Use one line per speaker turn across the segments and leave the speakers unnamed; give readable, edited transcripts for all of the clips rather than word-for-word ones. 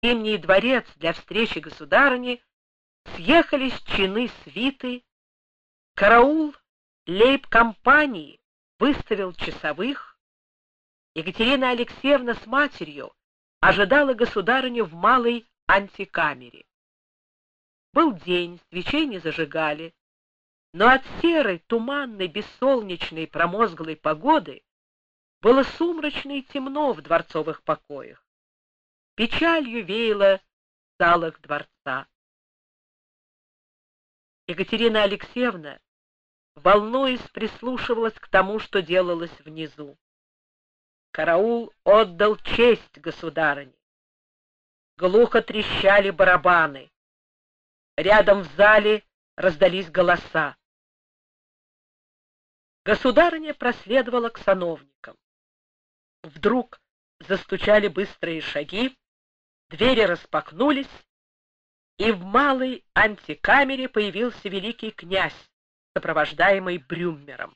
Зимний дворец для встречи государыни съехались чины свиты, караул лейб-компании выставил часовых. Екатерина Алексеевна с матерью ожидала государыню в малой антикамере. Был день, свечей не зажигали, но от серой, туманной, бессолнечной, промозглой погоды было сумрачно и темно в дворцовых покоях. Печалью веяло в залах дворца. Екатерина Алексеевна, волнуясь, прислушивалась к тому, что делалось внизу. Караул отдал честь государыне. Глухо трещали барабаны. Рядом в зале раздались голоса. Государыня проследовала к сановникам. Вдруг застучали быстрые шаги, двери распахнулись, и в малой антикамере появился великий князь, сопровождаемый Брюммером.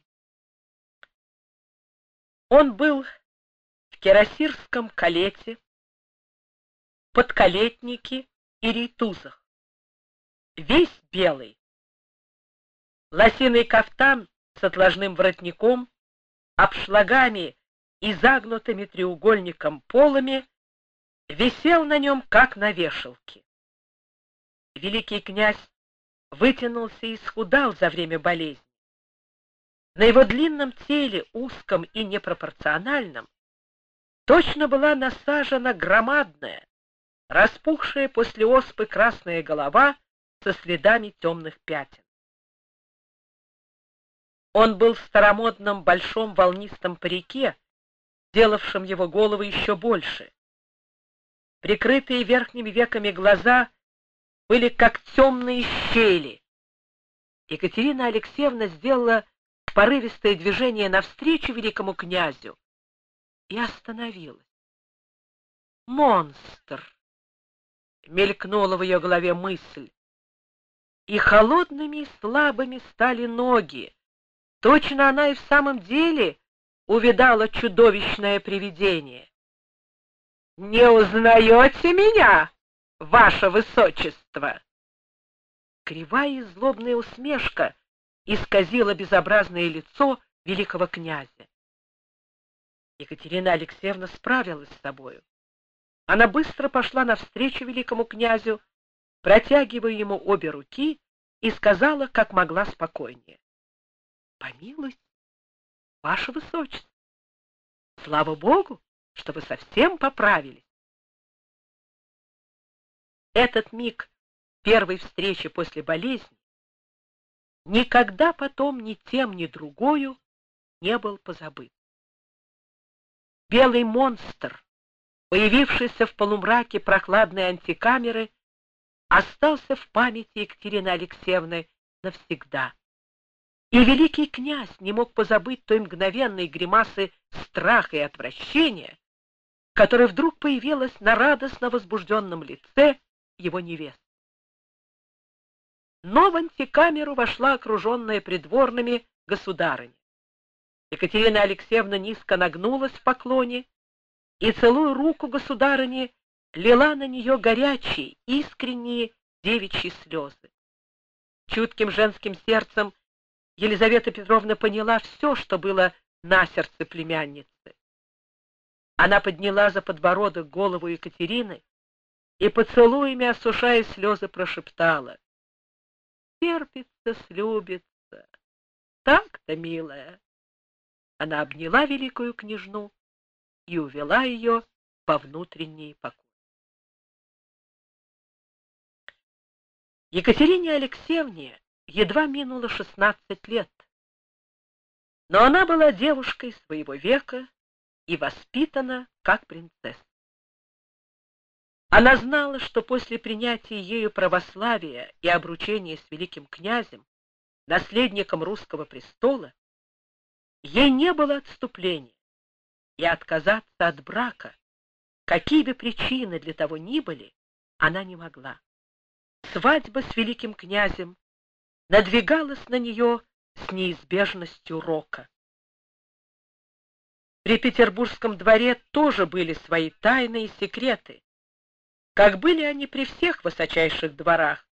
Он был в кирасирском калете, подкалетнике и рейтузах, весь белый. Лосиный кафтан с отложным воротником, обшлагами и загнутыми треугольником полами висел на нем, как на вешалке. Великий князь вытянулся и исхудал за время болезни. На его длинном теле, узком и непропорциональном, точно была насажена громадная, распухшая после оспы красная голова со следами темных пятен. Он был в старомодном большом волнистом парике, делавшем его голову еще больше. Прикрытые верхними веками глаза были как темные щели. Екатерина Алексеевна сделала порывистое движение навстречу великому князю и остановилась. «Монстр!» — мелькнула в ее голове мысль. И холодными и слабыми стали ноги. Точно она и в самом деле увидала чудовищное привидение. «Не узнаете меня, ваше высочество?» Кривая и злобная усмешка исказила безобразное лицо великого князя. Екатерина Алексеевна справилась с собою. Она быстро пошла навстречу великому князю, протягивая ему обе руки, и сказала, как могла спокойнее: «Помилуйте, ваше высочество, слава Богу, что вы совсем поправились». Этот миг первой встречи после болезни никогда потом ни тем, ни другою не был позабыт. Белый монстр, появившийся в полумраке прохладной антикамеры, остался в памяти Екатерины Алексеевны навсегда. И великий князь не мог позабыть той мгновенной гримасы страха и отвращения, которая вдруг появилась на радостно возбужденном лице его невесты. Но в антикамеру вошла окруженная придворными государыня. Екатерина Алексеевна низко нагнулась в поклоне и, целуя руку государыни, лила на нее горячие, искренние девичьи слезы. Чутким женским сердцем Елизавета Петровна поняла все, что было на сердце племянницы. Она подняла за подбородок голову Екатерины и, поцелуями осушая слезы, прошептала: «Терпится, слюбится. Так-то, милая». Она обняла великую княжну и увела ее во внутренние покои. Екатерине Алексеевне едва минуло 16 лет, но она была девушкой своего века и воспитана как принцесса. Она знала, что после принятия ею православия и обручения с великим князем, наследником русского престола, ей не было отступления, и отказаться от брака, какие бы причины для того ни были, она не могла. Свадьба с великим князем надвигалась на нее с неизбежностью рока. При Петербургском дворе тоже были свои тайны и секреты, как были они при всех высочайших дворах,